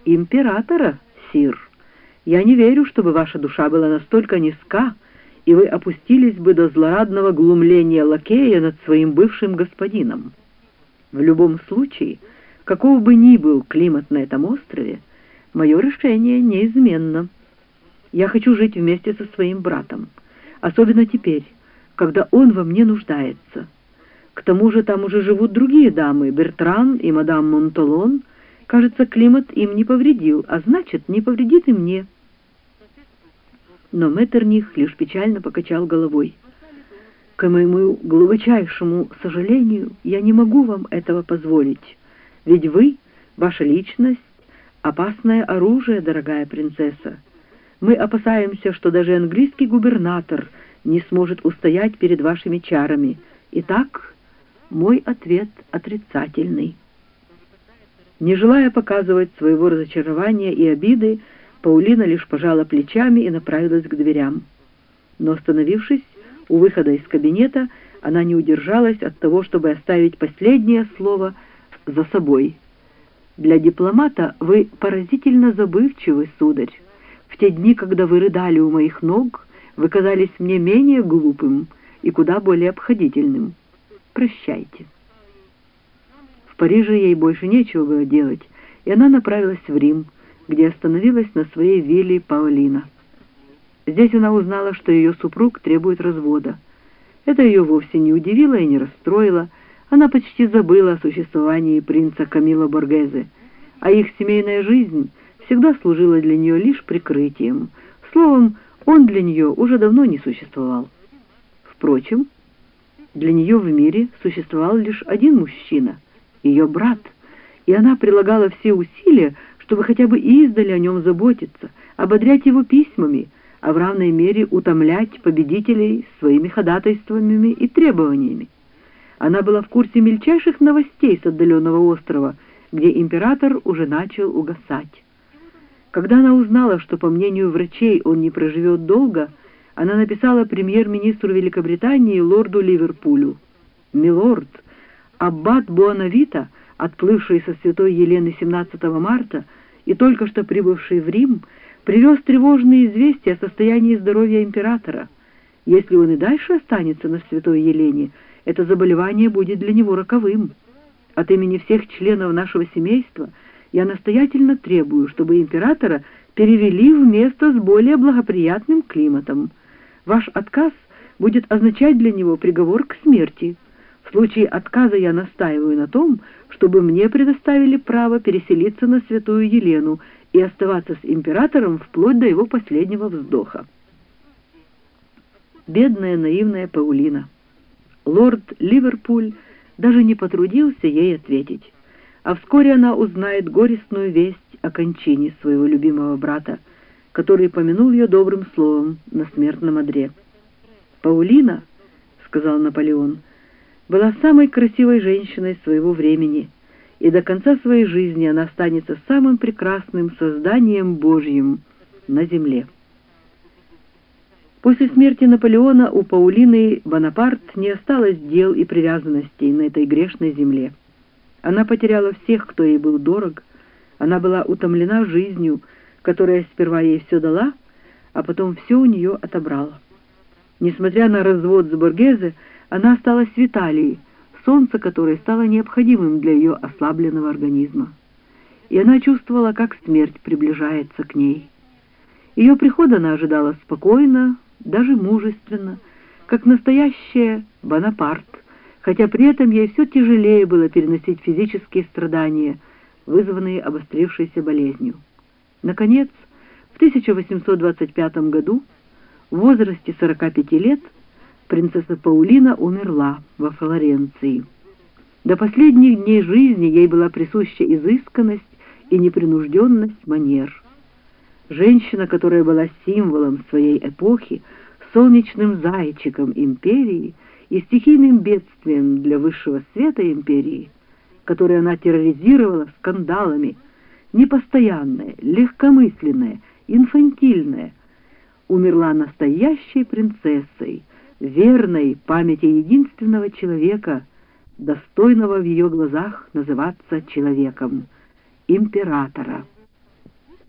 Императора, сир. Я не верю, чтобы ваша душа была настолько низка, и вы опустились бы до злорадного глумления лакея над своим бывшим господином. В любом случае, каков бы ни был климат на этом острове, мое решение неизменно. Я хочу жить вместе со своим братом, особенно теперь, когда он во мне нуждается. К тому же там уже живут другие дамы, Бертран и мадам Монталон. Кажется, климат им не повредил, а значит, не повредит и мне. Но Меттерних лишь печально покачал головой. К моему глубочайшему сожалению, я не могу вам этого позволить, ведь вы, ваша личность, опасное оружие, дорогая принцесса. Мы опасаемся, что даже английский губернатор не сможет устоять перед вашими чарами. Итак, мой ответ отрицательный. Не желая показывать своего разочарования и обиды, Паулина лишь пожала плечами и направилась к дверям. Но, остановившись у выхода из кабинета, она не удержалась от того, чтобы оставить последнее слово за собой. «Для дипломата вы поразительно забывчивы, сударь. В те дни, когда вы рыдали у моих ног, вы казались мне менее глупым и куда более обходительным. Прощайте». В Париже ей больше нечего было делать, и она направилась в Рим, где остановилась на своей вилле Паолина. Здесь она узнала, что ее супруг требует развода. Это ее вовсе не удивило и не расстроило. Она почти забыла о существовании принца Камило Боргезе, а их семейная жизнь всегда служила для нее лишь прикрытием. Словом, он для нее уже давно не существовал. Впрочем, для нее в мире существовал лишь один мужчина — ее брат, и она прилагала все усилия, чтобы хотя бы издали о нем заботиться, ободрять его письмами, а в равной мере утомлять победителей своими ходатайствами и требованиями. Она была в курсе мельчайших новостей с отдаленного острова, где император уже начал угасать. Когда она узнала, что, по мнению врачей, он не проживет долго, она написала премьер-министру Великобритании лорду Ливерпулю: «Милорд, аббат Буонавита, отплывший со святой Елены 17 марта и только что прибывший в Рим, привез тревожные известия о состоянии здоровья императора. Если он и дальше останется на святой Елене, это заболевание будет для него роковым. От имени всех членов нашего семейства я настоятельно требую, чтобы императора перевели в место с более благоприятным климатом. Ваш отказ будет означать для него приговор к смерти. В случае отказа я настаиваю на том, чтобы мне предоставили право переселиться на святую Елену и оставаться с императором вплоть до его последнего вздоха». Бедная наивная Паулина. Лорд Ливерпуль даже не потрудился ей ответить, а вскоре она узнает горестную весть о кончине своего любимого брата, который помянул ее добрым словом на смертном одре. «Паулина, — сказал Наполеон, — была самой красивой женщиной своего времени, и до конца своей жизни она останется самым прекрасным созданием Божьим на земле». После смерти Наполеона у Паулины Бонапарт не осталось дел и привязанностей на этой грешной земле. Она потеряла всех, кто ей был дорог. Она была утомлена жизнью, которая сперва ей все дала, а потом все у нее отобрала. Несмотря на развод с Боргезе, она осталась в Италии, солнце которой стало необходимым для ее ослабленного организма. И она чувствовала, как смерть приближается к ней. Ее приход она ожидала спокойно, даже мужественно, как настоящая Бонапарт, хотя при этом ей все тяжелее было переносить физические страдания, вызванные обострившейся болезнью. Наконец, в 1825 году, в возрасте 45 лет, принцесса Паулина умерла во Флоренции. До последних дней жизни ей была присуща изысканность и непринужденность манер. Женщина, которая была символом своей эпохи, солнечным зайчиком империи и стихийным бедствием для высшего света империи, которую она терроризировала скандалами, непостоянная, легкомысленная, инфантильная, умерла настоящей принцессой, верной памяти единственного человека, достойного в ее глазах называться человеком — императора.